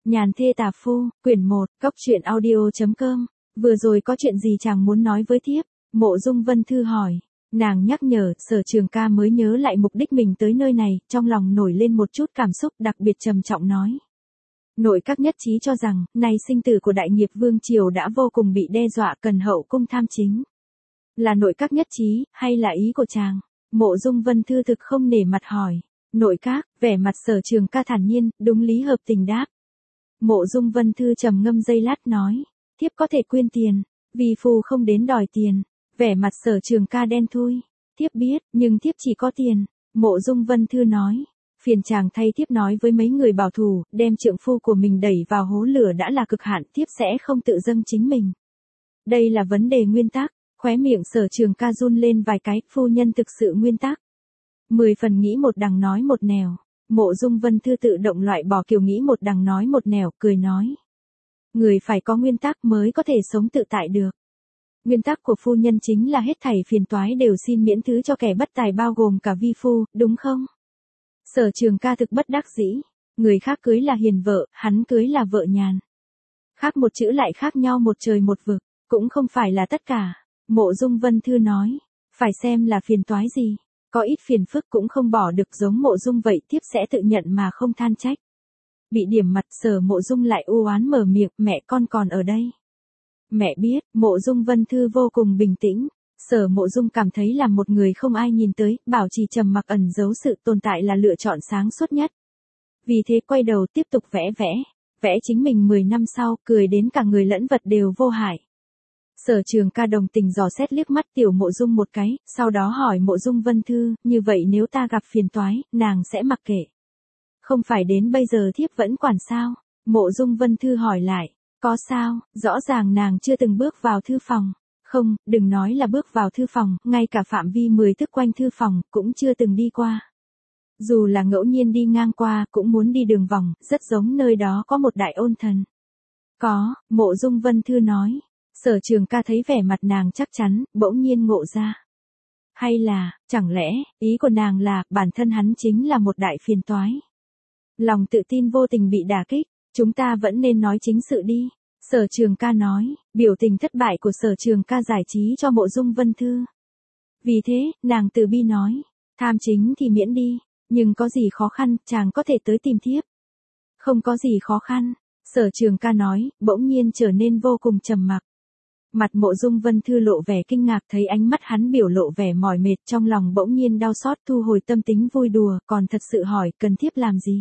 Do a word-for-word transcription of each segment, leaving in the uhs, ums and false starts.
Nhàn thê tà phu, quyển một, cốc truyện audio chấm com. Vừa rồi có chuyện gì chàng muốn nói với thiếp? Mộ Dung Vân Thư hỏi. Nàng nhắc nhở, Sở Trường Ca mới nhớ lại mục đích mình tới nơi này, trong lòng nổi lên một chút cảm xúc đặc biệt trầm trọng nói. Nội các nhất trí cho rằng, nay sinh tử của Đại Nghiệp Vương Triều đã vô cùng bị đe dọa, cần hậu cung tham chính. Là nội các nhất trí, hay là ý của chàng? Mộ Dung Vân Thư thực không nể mặt hỏi. Nội các, vẻ mặt Sở Trường Ca thản nhiên, đúng lý hợp tình đáp. Mộ Dung Vân Thư trầm ngâm giây lát nói, thiếp có thể quyên tiền, vì phù không đến đòi tiền. Vẻ mặt Sở Trường Ca đen thui, thiếp biết, nhưng thiếp chỉ có tiền. Mộ Dung Vân Thư nói, phiền chàng thay thiếp nói với mấy người bảo thủ, đem trượng phu của mình đẩy vào hố lửa đã là cực hạn, thiếp sẽ không tự dâng chính mình. Đây là vấn đề nguyên tắc. Khóe miệng Sở Trường Ca run lên vài cái, phu nhân thực sự nguyên tắc. Mười phần nghĩ một đằng nói một nẻo. Mộ Dung Vân Thư tự động loại bỏ kiểu nghĩ một đằng nói một nẻo, cười nói. Người phải có nguyên tắc mới có thể sống tự tại được. Nguyên tắc của phu nhân chính là hết thảy phiền toái đều xin miễn thứ cho kẻ bất tài bao gồm cả vi phu, đúng không? Sở Trường Ca thực bất đắc dĩ. Người khác cưới là hiền vợ, hắn cưới là vợ nhàn. Khác một chữ lại khác nhau một trời một vực, cũng không phải là tất cả. Mộ Dung Vân Thư nói, phải xem là phiền toái gì. Có ít phiền phức cũng không bỏ được giống Mộ Dung vậy, tiếp sẽ tự nhận mà không than trách. Bị điểm mặt Sở Mộ Dung lại u oán mở miệng, mẹ con còn ở đây. Mẹ biết, Mộ Dung Vân Thư vô cùng bình tĩnh. Sở Mộ Dung cảm thấy là một người không ai nhìn tới, bảo trì trầm mặc ẩn giấu sự tồn tại là lựa chọn sáng suốt nhất. Vì thế quay đầu tiếp tục vẽ vẽ, vẽ chính mình mười năm sau, cười đến cả người lẫn vật đều vô hại. Sở Trường Ca đồng tình dò xét liếc mắt Tiểu Mộ Dung một cái, sau đó hỏi Mộ Dung Vân Thư, như vậy nếu ta gặp phiền toái, nàng sẽ mặc kệ. Không phải đến bây giờ thiếp vẫn quản sao? Mộ Dung Vân Thư hỏi lại, có sao, rõ ràng nàng chưa từng bước vào thư phòng. Không, đừng nói là bước vào thư phòng, ngay cả phạm vi mười thước quanh thư phòng, cũng chưa từng đi qua. Dù là ngẫu nhiên đi ngang qua, cũng muốn đi đường vòng, rất giống nơi đó có một đại ôn thần. Có, Mộ Dung Vân Thư nói. Sở Trường Ca thấy vẻ mặt nàng chắc chắn, bỗng nhiên ngộ ra. Hay là, chẳng lẽ, ý của nàng là, bản thân hắn chính là một đại phiền toái. Lòng tự tin vô tình bị đả kích, chúng ta vẫn nên nói chính sự đi. Sở Trường Ca nói, biểu tình thất bại của Sở Trường Ca giải trí cho Mộ Dung Vân Thư. Vì thế, nàng từ bi nói, tham chính thì miễn đi, nhưng có gì khó khăn, chàng có thể tới tìm thiếp. Không có gì khó khăn, Sở Trường Ca nói, bỗng nhiên trở nên vô cùng trầm mặc. Mặt Mộ Dung Vân Thư lộ vẻ kinh ngạc, thấy ánh mắt hắn biểu lộ vẻ mỏi mệt, trong lòng bỗng nhiên đau xót, thu hồi tâm tính vui đùa, còn thật sự hỏi, cần thiếp làm gì?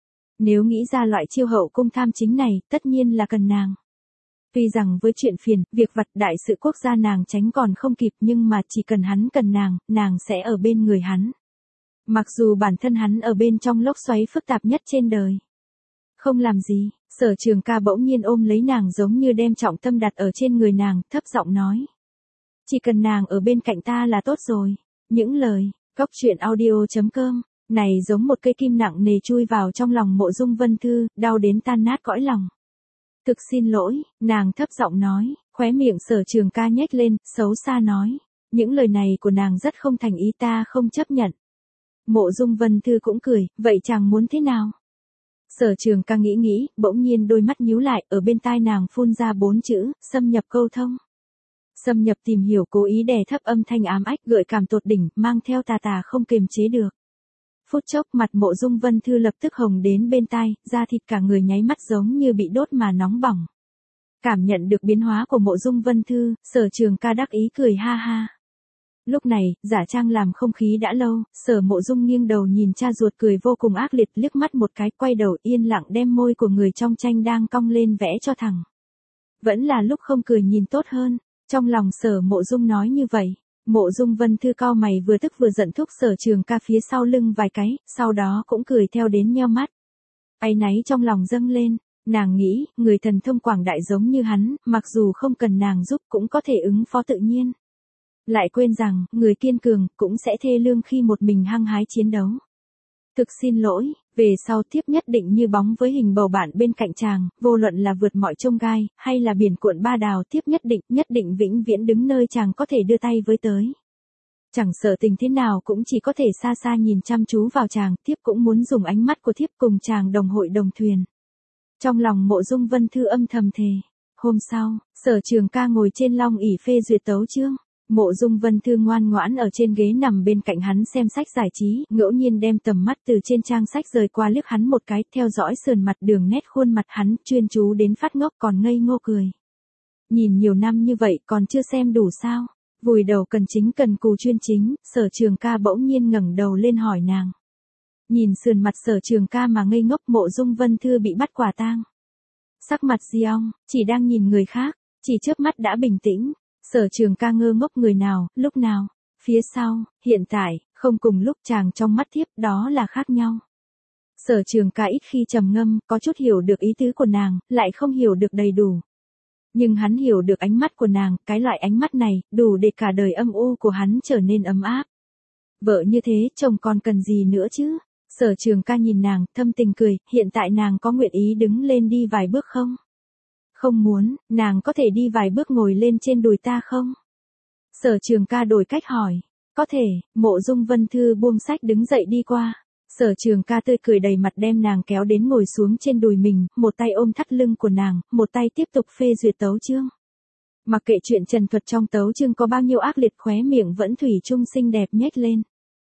Nếu nghĩ ra loại chiêu hậu cung tham chính này, tất nhiên là cần nàng. Tuy rằng với chuyện phiền, việc vặt đại sự quốc gia nàng tránh còn không kịp, nhưng mà chỉ cần hắn cần nàng, nàng sẽ ở bên người hắn. Mặc dù bản thân hắn ở bên trong lốc xoáy phức tạp nhất trên đời. Không làm gì, Sở Trường Ca bỗng nhiên ôm lấy nàng giống như đem trọng tâm đặt ở trên người nàng, thấp giọng nói. Chỉ cần nàng ở bên cạnh ta là tốt rồi. Những lời, cốc truyện audio chấm com, này giống một cây kim nặng nề chui vào trong lòng Mộ Dung Vân Thư, đau đến tan nát cõi lòng. Thực xin lỗi, nàng thấp giọng nói, khóe miệng Sở Trường Ca nhếch lên, xấu xa nói. Những lời này của nàng rất không thành ý, ta không chấp nhận. Mộ Dung Vân Thư cũng cười, vậy chàng muốn thế nào? Sở Trường Ca nghĩ nghĩ, bỗng nhiên đôi mắt nhíu lại, ở bên tai nàng phun ra bốn chữ, xâm nhập câu thông. Xâm nhập tìm hiểu, cố ý đè thấp âm thanh ám ách, gợi cảm tột đỉnh, mang theo tà tà không kiềm chế được. Phút chốc mặt Mộ Dung Vân Thư lập tức hồng đến bên tai, da thịt cả người nháy mắt giống như bị đốt mà nóng bỏng. Cảm nhận được biến hóa của Mộ Dung Vân Thư, Sở Trường Ca đắc ý cười ha ha. Lúc này, giả trang làm không khí đã lâu, Sở Mộ Dung nghiêng đầu nhìn cha ruột cười vô cùng ác liệt, liếc mắt một cái, quay đầu yên lặng đem môi của người trong tranh đang cong lên vẽ cho thẳng. Vẫn là lúc không cười nhìn tốt hơn, trong lòng Sở Mộ Dung nói như vậy. Mộ Dung Vân Thư cau mày vừa tức vừa giận thúc Sở Trường Ca phía sau lưng vài cái, sau đó cũng cười theo đến nheo mắt. Áy náy trong lòng dâng lên, nàng nghĩ, người thần thông quảng đại giống như hắn, mặc dù không cần nàng giúp cũng có thể ứng phó tự nhiên. Lại quên rằng, người kiên cường, cũng sẽ thê lương khi một mình hăng hái chiến đấu. Thực xin lỗi, về sau tiếp nhất định như bóng với hình bầu bạn bên cạnh chàng, vô luận là vượt mọi chông gai, hay là biển cuộn ba đào, tiếp nhất định, nhất định vĩnh viễn đứng nơi chàng có thể đưa tay với tới. Chẳng sợ tình thế nào cũng chỉ có thể xa xa nhìn chăm chú vào chàng, tiếp cũng muốn dùng ánh mắt của thiếp cùng chàng đồng hội đồng thuyền. Trong lòng Mộ Dung Vân Thư âm thầm thề. Hôm sau, Sở Trường Ca ngồi trên long ỷ phê duyệt tấu chương. Mộ Dung Vân Thư ngoan ngoãn ở trên ghế nằm bên cạnh hắn xem sách giải trí, ngẫu nhiên đem tầm mắt từ trên trang sách rời qua liếc hắn một cái, theo dõi sườn mặt đường nét khuôn mặt hắn, chuyên chú đến phát ngốc còn ngây ngô cười. Nhìn nhiều năm như vậy còn chưa xem đủ sao? Vùi đầu cần chính cần cù chuyên chính, Sở Trường Ca bỗng nhiên ngẩng đầu lên hỏi nàng. Nhìn sườn mặt Sở Trường Ca mà ngây ngốc, Mộ Dung Vân Thư bị bắt quả tang. Sắc mặt Diong, chỉ đang nhìn người khác, chỉ chớp mắt đã bình tĩnh. Sở Trường Ca ngơ ngốc, người nào, lúc nào, phía sau, hiện tại, không cùng lúc, chàng trong mắt thiếp, đó là khác nhau. Sở Trường Ca ít khi trầm ngâm, có chút hiểu được ý tứ của nàng, lại không hiểu được đầy đủ. Nhưng hắn hiểu được ánh mắt của nàng, cái loại ánh mắt này, đủ để cả đời âm u của hắn trở nên ấm áp. Vợ như thế, chồng còn cần gì nữa chứ? Sở Trường Ca nhìn nàng, thâm tình cười, hiện tại nàng có nguyện ý đứng lên đi vài bước không? Không muốn, nàng có thể đi vài bước ngồi lên trên đùi ta không? Sở Trường Ca đổi cách hỏi. Có thể. Mộ Dung Vân Thư buông sách đứng dậy đi qua. Sở Trường Ca tươi cười đầy mặt đem nàng kéo đến ngồi xuống trên đùi mình, một tay ôm thắt lưng của nàng, một tay tiếp tục phê duyệt tấu chương. Mặc kệ chuyện trần thuật trong tấu chương có bao nhiêu ác liệt, khóe miệng vẫn thủy chung xinh đẹp nhếch lên.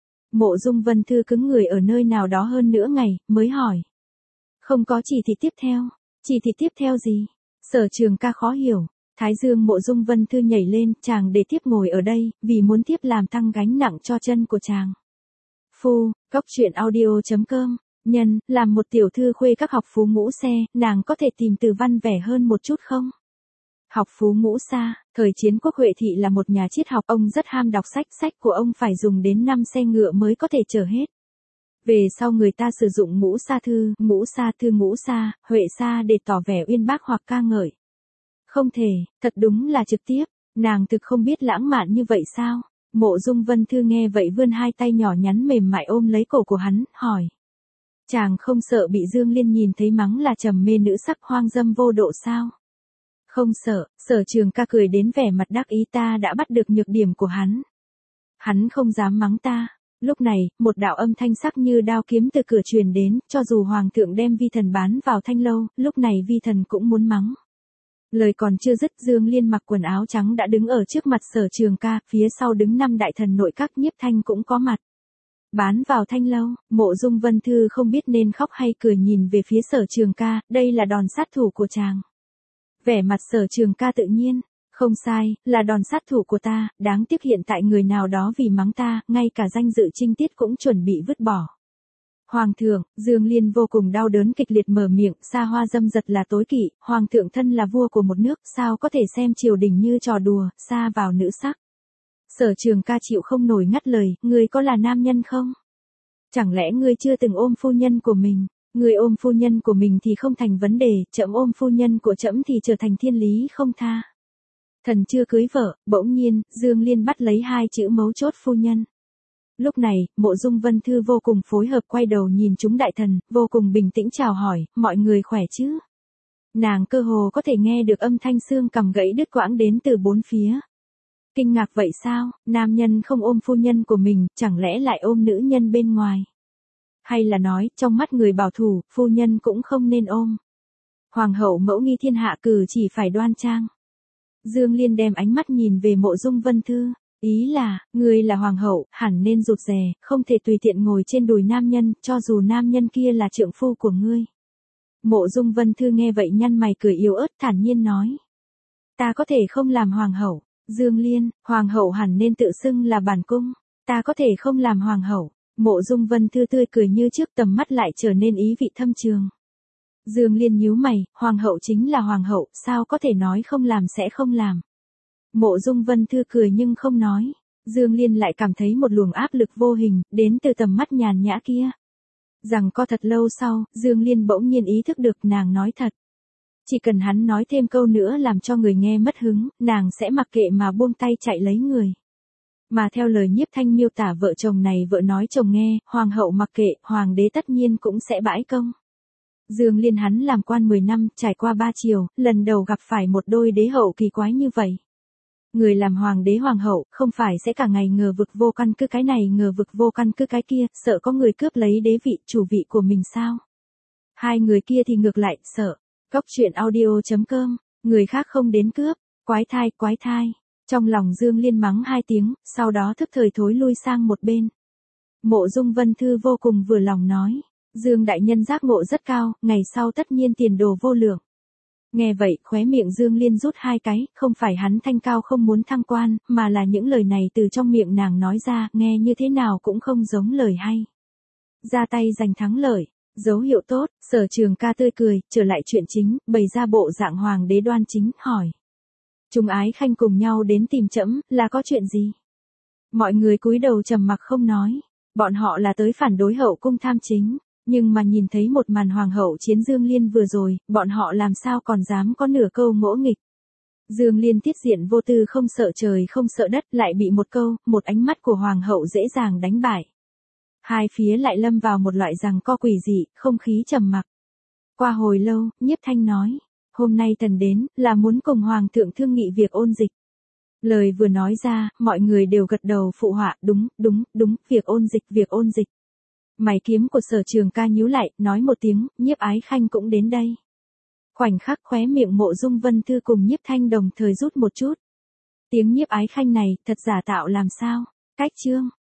Mộ Dung Vân Thư cứng người ở nơi nào đó hơn nửa ngày, mới hỏi. Không có chỉ thị tiếp theo. Chỉ thị tiếp theo gì? Sở Trường Ca khó hiểu. Thái dương Mộ Dung Vân Thư nhảy lên, chàng để tiếp ngồi ở đây, vì muốn tiếp làm tăng gánh nặng cho chân của chàng. Phu, góc truyện audio chấm com, nhân, làm một tiểu thư khuê các học phú ngũ xe, nàng có thể tìm từ văn vẻ hơn một chút không? Học phú ngũ xa, thời chiến quốc Huệ Thị là một nhà triết học, ông rất ham đọc sách, sách của ông phải dùng đến năm xe ngựa mới có thể chở hết. Về sau người ta sử dụng ngũ sa thư, ngũ sa thư ngũ sa, Huệ sa để tỏ vẻ uyên bác hoặc ca ngợi. Không thể, thật đúng là trực tiếp, nàng thực không biết lãng mạn như vậy sao? Mộ Dung Vân Thư nghe vậy vươn hai tay nhỏ nhắn mềm mại ôm lấy cổ của hắn, hỏi. Chàng không sợ bị Dương Liên nhìn thấy mắng là trầm mê nữ sắc hoang dâm vô độ sao? Không sợ. Sở Trường Ca cười đến vẻ mặt đắc ý, ta đã bắt được nhược điểm của hắn. Hắn không dám mắng ta. Lúc này, một đạo âm thanh sắc như đao kiếm từ cửa truyền đến, cho dù Hoàng thượng đem Vi Thần bán vào Thanh Lâu, lúc này Vi Thần cũng muốn mắng. Lời còn chưa dứt, Dương Liên mặc quần áo trắng đã đứng ở trước mặt Sở Trường Ca, phía sau đứng năm đại thần nội các, Nhiếp Thanh cũng có mặt. Bán vào Thanh Lâu, Mộ Dung Vân Thư không biết nên khóc hay cười nhìn về phía Sở Trường Ca, đây là đòn sát thủ của chàng. Vẻ mặt Sở Trường Ca tự nhiên, không sai, là đòn sát thủ của ta, đáng tiếc hiện tại người nào đó vì mắng ta, ngay cả danh dự trinh tiết cũng chuẩn bị vứt bỏ. Hoàng thượng, Dương Liên vô cùng đau đớn kịch liệt mở miệng, xa hoa dâm dật là tối kỵ, Hoàng thượng thân là vua của một nước, sao có thể xem triều đình như trò đùa, xa vào nữ sắc. Sở Trường Ca chịu không nổi ngắt lời, ngươi có là nam nhân không? Chẳng lẽ ngươi chưa từng ôm phu nhân của mình? Ngươi ôm phu nhân của mình thì không thành vấn đề, trẫm ôm phu nhân của trẫm thì trở thành thiên lý không tha. Thần chưa cưới vợ, bỗng nhiên, Dương Liên bắt lấy hai chữ mấu chốt phu nhân. Lúc này, Mộ Dung Vân Thư vô cùng phối hợp quay đầu nhìn chúng đại thần, vô cùng bình tĩnh chào hỏi, mọi người khỏe chứ? Nàng cơ hồ có thể nghe được âm thanh xương cằm gãy đứt quãng đến từ bốn phía. Kinh ngạc vậy sao, nam nhân không ôm phu nhân của mình, chẳng lẽ lại ôm nữ nhân bên ngoài? Hay là nói, trong mắt người bảo thủ, phu nhân cũng không nên ôm. Hoàng hậu mẫu nghi thiên hạ, cử chỉ phải đoan trang. Dương Liên đem ánh mắt nhìn về Mộ Dung Vân Thư, ý là, ngươi là hoàng hậu, hẳn nên rụt rè, không thể tùy tiện ngồi trên đùi nam nhân, cho dù nam nhân kia là trượng phu của ngươi. Mộ Dung Vân Thư nghe vậy nhăn mày cười yếu ớt, thản nhiên nói. Ta có thể không làm hoàng hậu. Dương Liên, hoàng hậu hẳn nên tự xưng là bản cung. Ta có thể không làm hoàng hậu. Mộ Dung Vân Thư tươi cười như trước, tầm mắt lại trở nên ý vị thâm trường. Dương Liên nhíu mày, hoàng hậu chính là hoàng hậu, sao có thể nói không làm sẽ không làm. Mộ Dung Vân Thư cười nhưng không nói. Dương Liên lại cảm thấy một luồng áp lực vô hình, đến từ tầm mắt nhàn nhã kia. Rằng co thật lâu sau, Dương Liên bỗng nhiên ý thức được nàng nói thật. Chỉ cần hắn nói thêm câu nữa làm cho người nghe mất hứng, nàng sẽ mặc kệ mà buông tay chạy lấy người. Mà theo lời Nhiếp Thanh miêu tả vợ chồng này, vợ nói chồng nghe, hoàng hậu mặc kệ, hoàng đế tất nhiên cũng sẽ bãi công. Dương Liên hắn làm quan mười năm, trải qua ba triều, lần đầu gặp phải một đôi đế hậu kỳ quái như vậy. Người làm hoàng đế hoàng hậu, không phải sẽ cả ngày ngờ vực vô căn cứ cái này ngờ vực vô căn cứ cái kia, sợ có người cướp lấy đế vị, chủ vị của mình sao? Hai người kia thì ngược lại, sợ. Cốc truyện audio chấm com, người khác không đến cướp, quái thai, quái thai. Trong lòng Dương Liên mắng hai tiếng, sau đó thức thời thối lui sang một bên. Mộ Dung Vân Thư vô cùng vừa lòng nói. Dương đại nhân giác ngộ rất cao, ngày sau tất nhiên tiền đồ vô lượng. Nghe vậy, khóe miệng Dương Liên rút hai cái, không phải hắn thanh cao không muốn thăng quan, mà là những lời này từ trong miệng nàng nói ra, nghe như thế nào cũng không giống lời hay. Ra tay giành thắng lợi, dấu hiệu tốt, Sở Trường Ca tươi cười, trở lại chuyện chính, bày ra bộ dạng hoàng đế đoan chính, hỏi. Chúng ái khanh cùng nhau đến tìm trẫm, là có chuyện gì? Mọi người cúi đầu trầm mặc không nói, bọn họ là tới phản đối hậu cung tham chính. Nhưng mà nhìn thấy một màn hoàng hậu chiến Dương Liên vừa rồi, bọn họ làm sao còn dám có nửa câu ngỗ nghịch. Dương Liên tiết diện vô tư không sợ trời không sợ đất, lại bị một câu, một ánh mắt của hoàng hậu dễ dàng đánh bại. Hai phía lại lâm vào một loại giằng co quỷ dị, không khí trầm mặc. Qua hồi lâu, Nhiếp Thanh nói, hôm nay thần đến, là muốn cùng hoàng thượng thương nghị việc ôn dịch. Lời vừa nói ra, mọi người đều gật đầu phụ họa, đúng, đúng, đúng, việc ôn dịch, việc ôn dịch. Mày kiếm của Sở Trường Ca nhíu lại, nói một tiếng, Nhiếp Ái Khanh cũng đến đây. Khoảnh khắc khóe miệng Mộ Dung Vân Thư cùng Nhiếp Thanh đồng thời rút một chút. Tiếng Nhiếp Ái Khanh này, thật giả tạo làm sao? Cách chương.